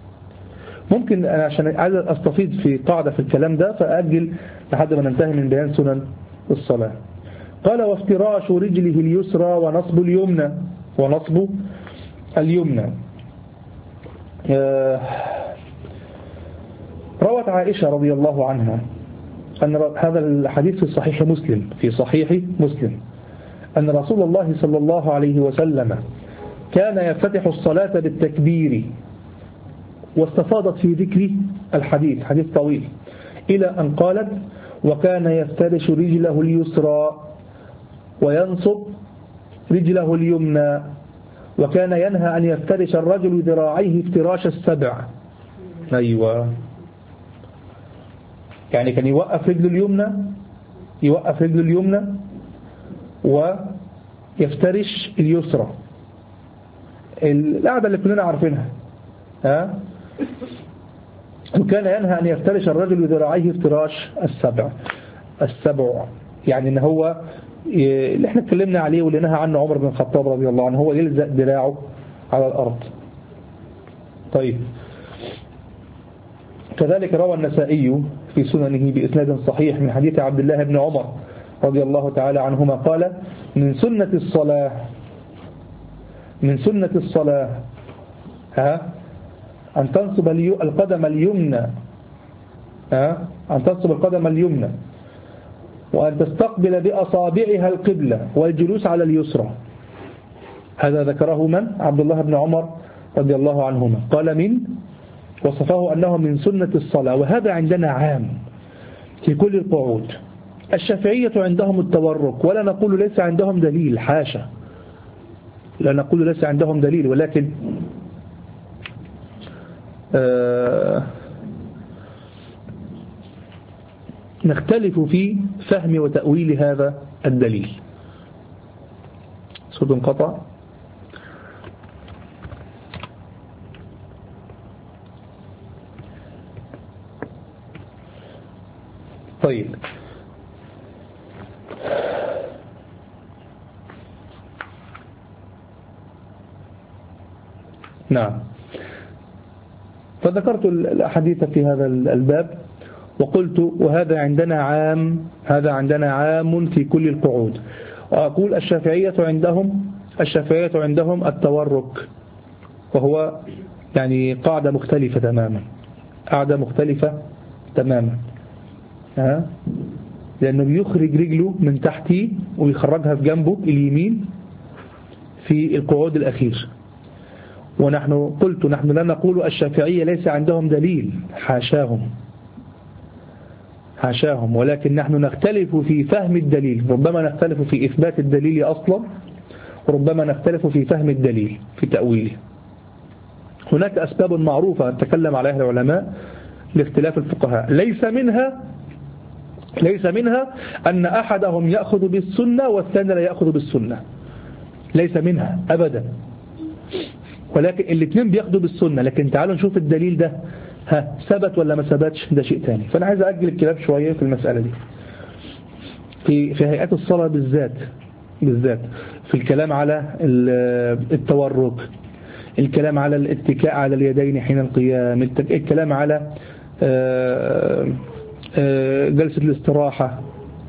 ممكن أنا عشان عايز أستفيد في قاعدة في الكلام ده فأجل لحد ما ننتهي من بيان سنن الصلاة. قال وافتراش رجله اليسرى ونصب اليمنى ونصب اليمنى. آه روت عائشة رضي الله عنها أن هذا الحديث في صحيح مسلم في صحيح مسلم أن رسول الله صلى الله عليه وسلم كان يفتتح الصلاة بالتكبير، واستفاضت في ذكر الحديث حديث طويل إلى أن قالت وكان يفترش رجله اليسرى وينصب رجله اليمنى، وكان ينهى أن يفترش الرجل ذراعيه افتراش السبع. أيوة، يعني كان يوقف رجله اليمنى يوقف رجله اليمنى ويفترش اليسرى، القعدة اللي كلنا عارفينها. ها؟ وكان ينهى أن يفترش الرجل ذراعيه افتراش السبع السبع يعني ان هو اللي احنا اتكلمنا عليه واللي نهى عنه عمر بن الخطاب رضي الله عنه، هو يلزق ذراعه على الأرض. طيب، كذلك روى النسائي في سننه بإسناد صحيح من حديث عبد الله بن عمر رضي الله تعالى عنهما قال من سنة الصلاة من سنة الصلاة ها أن تنصب القدم اليمنى ها أن تنصب القدم اليمنى وأن تستقبل بأصابعها القبلة والجلوس على اليسرى. هذا ذكره من؟ عبد الله بن عمر رضي الله عنهما قال من وصفه أنه من سنة الصلاة، وهذا عندنا عام في كل القعود. الشافعية عندهم التورك، ولا نقول ليس عندهم دليل، حاشا، لا نقول ليس عندهم دليل، ولكن آه نختلف في فهم وتأويل هذا الدليل. صوت انقطع. طيب، نعم، فذكرت الأحاديث في هذا الباب وقلت وهذا عندنا عام هذا عندنا عام في كل القعود. وأقول الشافعية عندهم الشافعية عندهم التورك، وهو يعني قاعدة مختلفة تماما قاعدة مختلفة تماما ها؟ لأنه بيخرج رجله من تحتيه ويخرجها في جنبه اليمين في القعود الأخير. ونحن قلت نحن لا نقول الشافعية ليس عندهم دليل، حاشاهم حاشاهم ولكن نحن نختلف في فهم الدليل. ربما نختلف في إثبات الدليل أصلا، وربما نختلف في فهم الدليل في تأويله. هناك أسباب معروفة نتكلم عليها العلماء لاختلاف الفقهاء، ليس منها ليس منها أن أحدهم يأخذ بالسنة والثاني لا يأخذ بالسنة، ليس منها أبدا، ولكن الاثنين بياخدوا بالسنة. لكن تعالوا نشوف الدليل ده ها ثبت ولا ما ثبتش، ده شيء تاني. فأنا عايز أجل الكلام شوية في المسألة دي في في هيئات الصلاة بالذات بالذات في الكلام على التورك، الكلام على الاتكاء على اليدين حين القيام، الكلام على جلسة الاستراحة.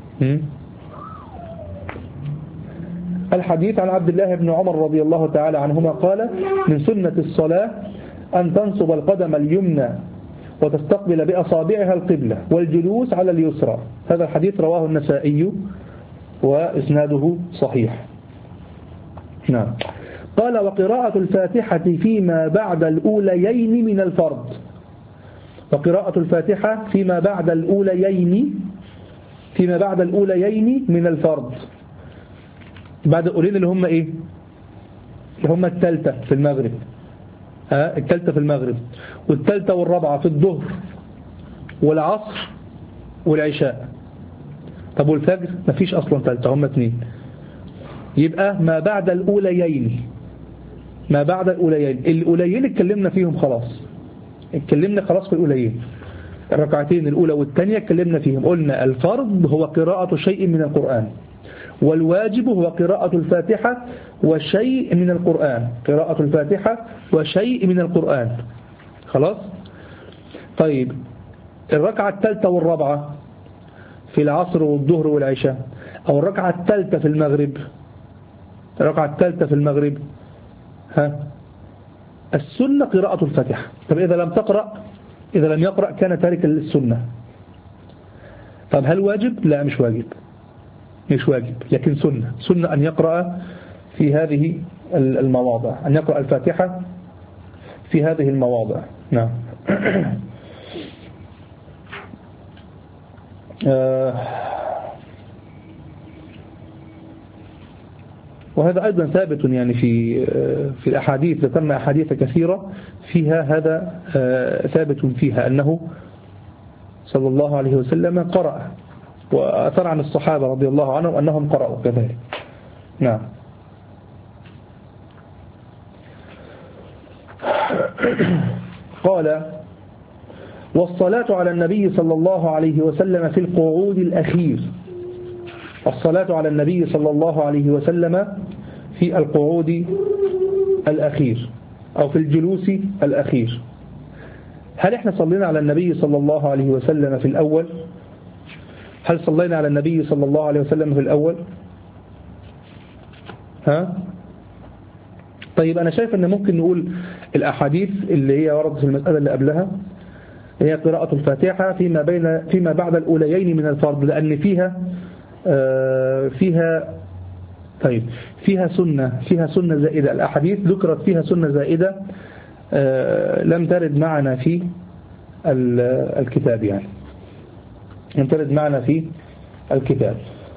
الحديث عن عبد الله بن عمر رضي الله تعالى عنهما قال من سنة الصلاة أن تنصب القدم اليمنى وتستقبل بأصابعها القبلة والجلوس على اليسرى. هذا الحديث رواه النسائي وإسناده صحيح. نعم. قال وقراءة الفاتحة فيما بعد الأوليين من الفرض. وقراءة الفاتحة فيما بعد الأوليين فيما بعد الأوليين من الفرض. بعد الأولين اللي هم إيه؟ اللي هم الثالثة في المغرب ها الثالثة في المغرب والثالثة والرابعة في الظهر والعصر والعشاء. طب والفجر مفيش أصلا ثالثة، هم اثنين. يبقى ما بعد الأوليين ما بعد الأوليين الأوليين اتكلمنا فيهم خلاص اتكلمنا خلاص في الأوليين، الركعتين الأولى والثانية اتكلمنا فيهم. قلنا الفرض هو قراءة شيء من القرآن، والواجب هو قراءة الفاتحة وشيء من القرآن قراءة الفاتحة وشيء من القرآن خلاص. طيب الركعة الثالثة والرابعة في العصر والظهر والعشاء، أو الركعة الثالثة في المغرب، الركعة الثالثة في المغرب ها السنة قراءة الفاتحة. طب إذا لم تقرأ، إذا لم يقرأ كان تاركا للسنة. طب هل واجب؟ لا مش واجب، مش واجب، لكن سنة، سنة أن يقرأ في هذه المواضع، أن يقرأ الفاتحة في هذه المواضع. نعم. وهذا أيضا ثابت يعني في في الأحاديث، ذكرنا أحاديث كثيرة فيها هذا ثابت فيها أنه صلى الله عليه وسلم قرأ، وأثر عن الصحابة رضي الله عنهم أنهم قرأوا كذلك. نعم. قال والصلاة على النبي صلى الله عليه وسلم في القعود الأخير، الصلاة على النبي صلى الله عليه وسلم في القعود الأخير أو في الجلوس الأخير. هل احنا صلينا على النبي صلى الله عليه وسلم في الأول؟ هل صلينا على النبي صلى الله عليه وسلم في الأول؟ ها؟ طيب أنا شايف أن ممكن نقول الأحاديث اللي هي وردت في المسألة اللي قبلها هي قراءة الفاتحة فيما بين فيما بعد الأوليين من الفرض، لأن فيها آه فيها طيب فيها سنة فيها سنة زائدة. الأحاديث ذكرت فيها سنة زائدة آه لم ترد معنا في الكتاب، يعني لم ترد معنا في الكتاب.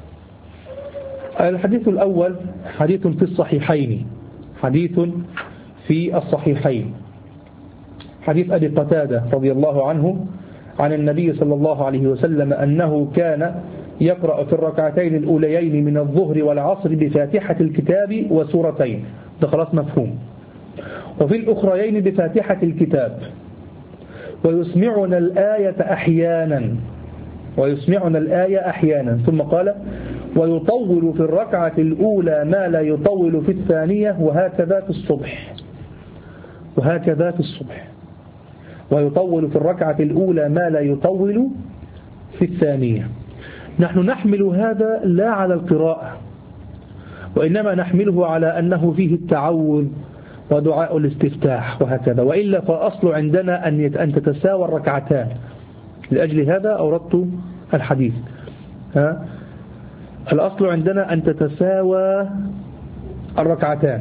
الحديث الأول حديث في الصحيحين، حديث في الصحيحين، حديث أبي قتادة رضي الله عنه عن النبي صلى الله عليه وسلم أنه كان يقرأ في الركعتين الأوليين من الظهر والعصر بفاتحة الكتاب وسورتين، ده خلاص مفهوم، وفي الأخريين بفاتحة الكتاب، ويسمعنا الآية أحيانا ويسمعنا الآية أحيانا ثم قال ويطول في الركعة الأولى ما لا يطول في الثانية، وهكذا في الصبح، وهكذا في الصبح، ويطول في الركعة الأولى ما لا يطول في الثانية. نحن نحمل هذا لا على القراءة، وإنما نحمله على أنه فيه التعوذ ودعاء الاستفتاح وهكذا، وإلا فأصل عندنا أن تتساوى الركعتان، لأجل هذا أوردت الحديث. ها؟ الأصل عندنا أن تتساوى الركعتان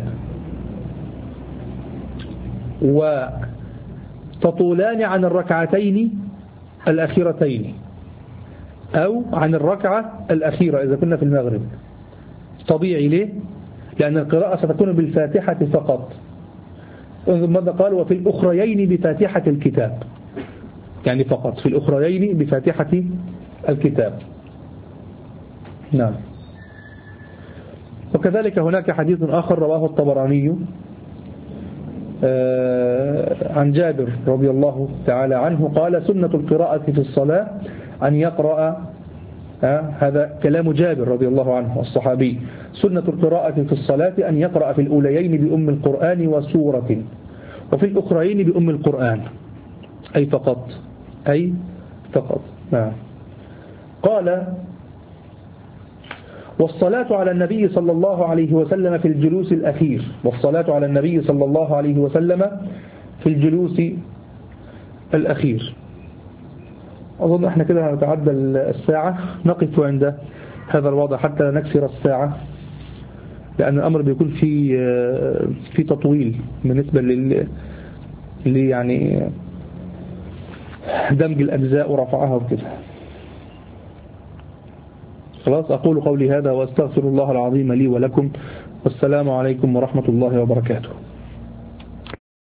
وتطولان عن الركعتين الأخيرتين أو عن الركعة الأخيرة إذا كنا في المغرب. طبيعي ليه؟ لأن القراءة ستكون بالفاتحة فقط. ماذا قال؟ وفي الأخريين بفاتحة الكتاب، يعني فقط في الأخريين بفاتحة الكتاب. نعم. وكذلك هناك حديث آخر رواه الطبراني عن جابر رضي الله تعالى عنه قال سنة القراءة في الصلاة أن يقرأ، هذا كلام جابر رضي الله عنه الصحابي، سنة القراءة في الصلاة أن يقرأ في الأوليين بأم القرآن وسورة، وفي الأخرين بأم القرآن، أي فقط، أي فقط. نعم. قال والصلاة على النبي صلى الله عليه وسلم في الجلوس الأخير، والصلاة على النبي صلى الله عليه وسلم في الجلوس الأخير. أظن احنا كده نتعدى الساعة، نقف عند هذا الوضع حتى نكسر الساعة، لأن الأمر بيكون في في تطويل بالنسبة لل يعني دمج الأجزاء ورفعها وكده. خلاص، أقول قولي هذا وأستغفر الله العظيم لي ولكم، والسلام عليكم ورحمة الله وبركاته.